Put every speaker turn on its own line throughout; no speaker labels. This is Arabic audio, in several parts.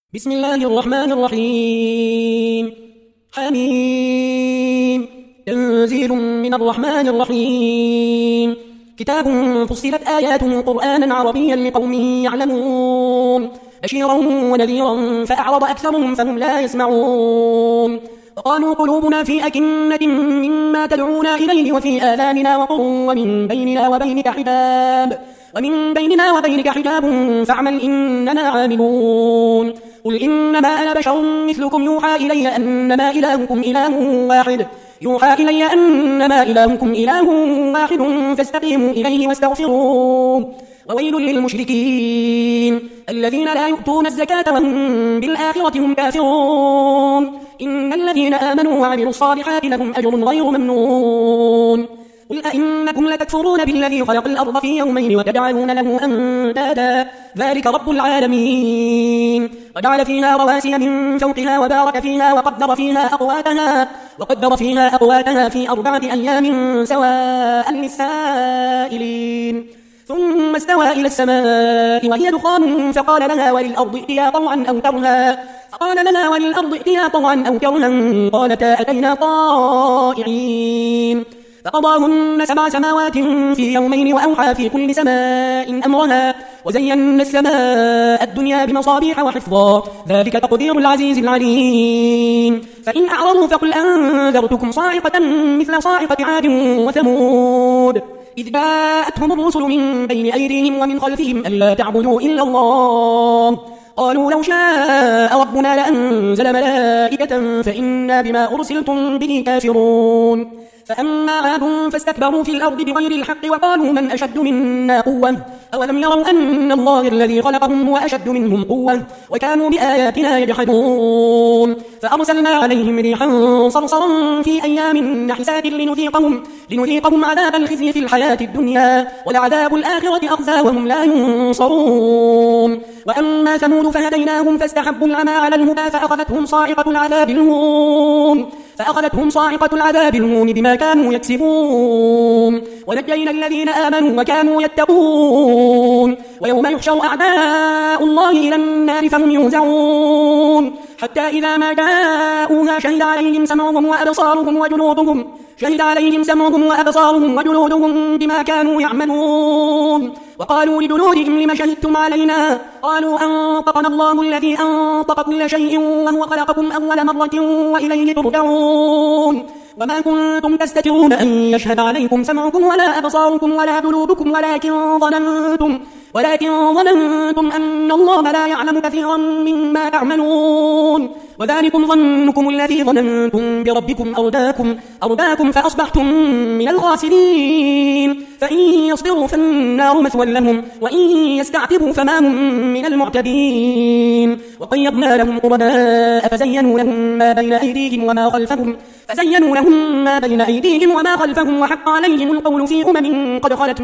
بسم الله الرحمن الرحيم. حميم. تنزيل من الرحمن الرحيم. كتاب فصلت آياته قرآنا عربيا لقوم يعلمون بشيرا ونذيرا فأعرض أكثرهم فهم لا يسمعون. وقالوا قلوبنا في أكنة مما تدعونا إليه وفي آذاننا وقر ومن بيننا وبينك حجاب فاعمل إننا عاملون. قل إنما أنا بشر مثلكم يوحى إلي أنما إلهكم إله واحد فاستقيموا إليه واستغفروه. وويل للمشركين الذين لا يؤتون الزكاة وهم بالآخرة هم كافرون. إن الذين آمنوا وعملوا الصالحات لهم أجر غير ممنون. قل أئنكم لتكفرون بالذي خلق الأرض في يومين وتجعلون له أندادا ذلك رب العالمين. وجعل فيها رواسي من فوقها وبارك فيها وقدر فيها أقواتها في 4 أيام سواء للسائلين. ثم استوى إلى السماء وهي دخان فقال لها وللأرض ائتيا طوعا أو كرها قالتا أتينا طائعين. فقضاهن 7 سماوات في يومين وأوحى في كل سماء أمرها وزينا السماء الدنيا بمصابيح وحفظا ذلك تقدير العزيز العليم. فإن أعرضوا فقل أنذرتكم صاعقة مثل صاعقة عاد وثمود إذ جاءتهم الرسل من بين أيديهم ومن خلفهم ألا تعبدوا إلا الله قالوا لو شاء ربنا لأنزل ملائكة فإنا بما أرسلتم به كافرون. فأما عاد فاستكبروا في الأرض بغير الحق وقالوا من أشد منا قوة أولم يروا أن الله الذي خلقهم هو أشد منهم قوة وكانوا بآياتنا يجحدون. فأرسلنا عليهم ريحا صرصرا في أيام نحسات لنذيقهم عذاب الخزي في الحياة الدنيا ولعذاب الآخرة أخزى وهم لا ينصرون. وأما ثمود فهديناهم فاستحبوا العمى على الهدى فأخذتهم صاعقة العذاب الهون بما كانوا يكسبون. ونجينا الذين آمنوا وكانوا يتقون. ويوم يحشر أعداء الله إلى النار فهم يوزعون حتى إذا ما جاءوها شهد عليهم سمعهم وأبصارهم بما كانوا يعملون. وقالوا لجلودهم لم شهدتم علينا قالوا أنطقنا الله الذي أنطق كل شيء وهو خلقكم أول مرة وإليه ترجعون. وما كنتم تستترون أن يشهد عليكم سمعكم ولا أبصاركم ولا جلودكم ولكن ظننتم أن الله لا يعلم كثيرا مما تعملون. وذلكم ظنكم الذي ظننتم بربكم أرداكم فأصبحتم من الخاسرين. فإن يصبروا فالنار مثوى لهم وإن يستعتبوا فما هم من المعتدين. وقيضنا لهم قرناء فزينوا لهم ما بين أيديهم وما خلفهم وحق عليهم القول في أمم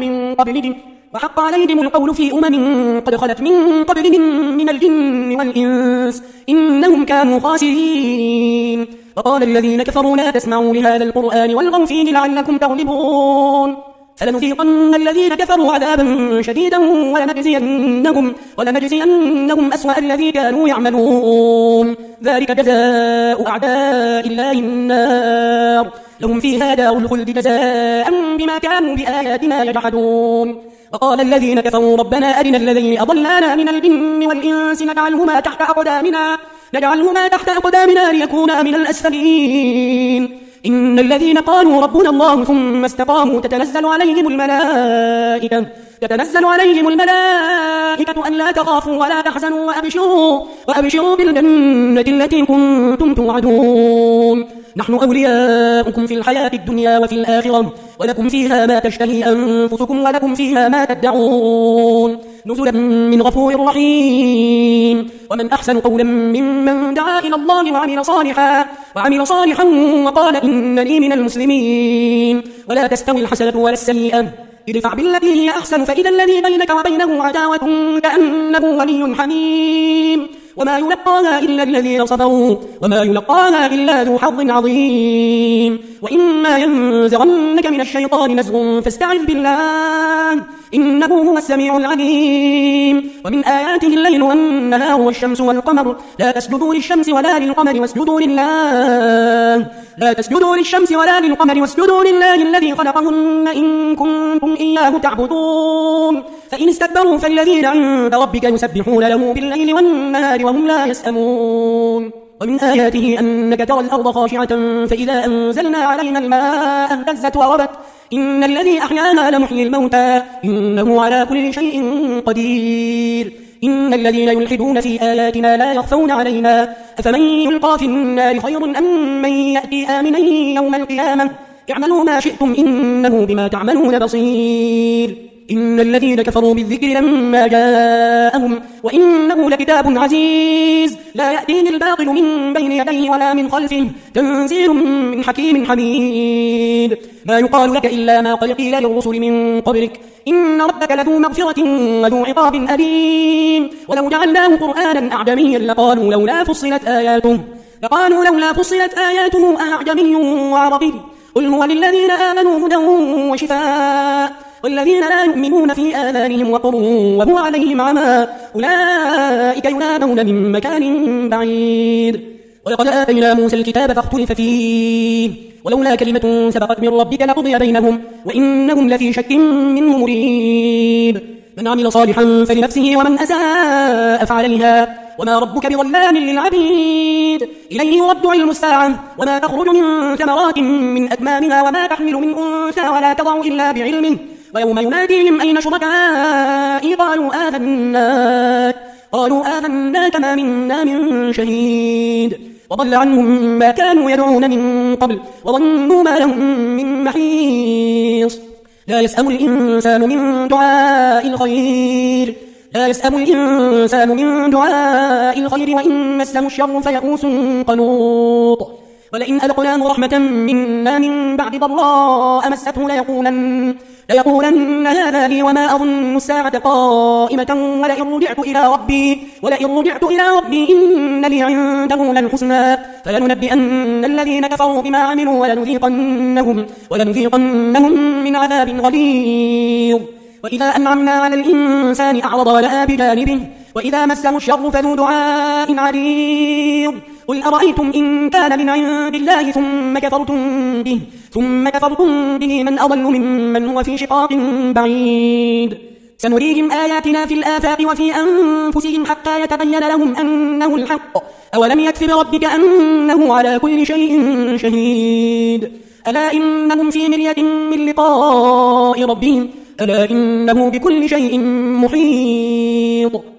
قد خلت من قبلهم من الجن والإنس إنهم كانوا خاسرين. وقال الذين كفروا لا تسمعوا لهذا القرآن والغوا فيه لعلكم تغلبون. فلنذيقن الذين كفروا عذابا شديدا ولنجزينهم أسوأ الذي كانوا يعملون. ذلك جزاء أعداء الله النار لهم فيها دار الخلد جزاء بما كانوا بآياتنا يجحدون. وقال الذين كفروا ربنا أرنا الذين أضلانا من الجن والإنس نجعلهما تحت أقدامنا ليكونا من الأسفلين. إن الذين قالوا ربنا الله ثم استقاموا تتنزل عليهم الملائكة ألا تخافوا ولا تحزنوا وأبشروا بالجنة التي كنتم توعدون. نحن أولياؤكم في الحياة الدنيا وفي الآخرة ولكم فيها ما تشتهي أنفسكم ولكم فيها ما تدعون نزلا من غفور رحيم. ومن أحسن قولا ممن دعا إلى الله وعمل صالحا وقال إنني من المسلمين. ولا تستوي الحسنة ولا السيئة ادفع بالتي هي أحسن فإذا الذي بينك وبينه عداوة كأنه ولي حميم. وما يلقاها إلا الذين صبروا وما يلقاها إلا ذو حظ عظيم وإما ينزغنك من الشيطان نزغ فاستعذ بالله إنه هو السميع العليم ومن آياته الليل والنهار والشمس والقمر لا تسجدوا للشمس ولا للقمر واسجدوا لله الذي خلقهن إن كنتم إياه تعبدون فإن استكبروا فالذين عند ربك يسبحون له بالليل والنهار وهم لا يسأمون ومن آياته أنك ترى الأرض خاشعة فإذا أنزلنا علينا الماء اهتزت وربت إن الذي أحيانا لمحيي الموتى إنه على كل شيء قدير إن الذين يلحدون في آياتنا لا يخفون علينا أفمن يلقى في النار خير أم من يأتي آمنا يوم القيامة اعملوا ما شئتم إنه بما تعملون بصير إن الذين كفروا بالذكر لما جاءهم وإنه لكتاب عزيز لا يأتيه الباطل من بين يديه ولا من خلفه تنزيل من حكيم حميد ما يقال لك إلا ما قد قيل للرسل من قبلك إن ربك لذو مغفرة وذو عقاب أليم ولو جعلناه قرآنا أعجميا لقالوا لولا فصلت آياته أعجمي وعربي قل هو للذين آمنوا هدى وشفاء والذين لا يؤمنون في آذانهم وقر وهو عليهم عمى أولئك ينادون من مكان بعيد ولقد آتينا موسى الكتاب فاختلف فيه ولولا كلمة سبقت من ربك لقضي بينهم وإنهم لفي شك منه مريب من عمل صالحا فلنفسه ومن أساء فعليها وما ربك بظلام للعبيد إليه يرد علم الساعة وما تخرج من ثمرات من أكمامها وما تحمل من أنثى ولا تضع إلا بعلمه ويوم يناديهم أين شركائي قالوا آذناك ما منا من شهيد وضل عنهم ما كانوا يدعون من قبل وظنوا ما لهم من محيص لا يسأم الإنسان من دعاء الخير وإن مسه الشر فيئوس قنوط ولئن أذقناه رحمة منا من بعد ضراء مسته ليقولن هذا لي وما أظن الساعة قائمة ولئن رجعت إلى ربي إن لي عنده للحسنى فلننبئن الذين كفروا بما عملوا ولنذيقنهم من عذاب غليظ وإذا أنعمنا على الإنسان أعرض ونأى بجانبه وإذا مسه الشر فذو دعاء عريض قل أرأيتم إن كان من عند الله ثم كفرتم به من أضل ممن هو في شقاق بعيد سنريهم آياتنا في الآفاق وفي أنفسهم حتى يتبين لهم أنه الحق أولم يكف بربك أنه على كل شيء شهيد ألا إنهم في مرية من لقاء ربهم ألا إنه بكل شيء محيط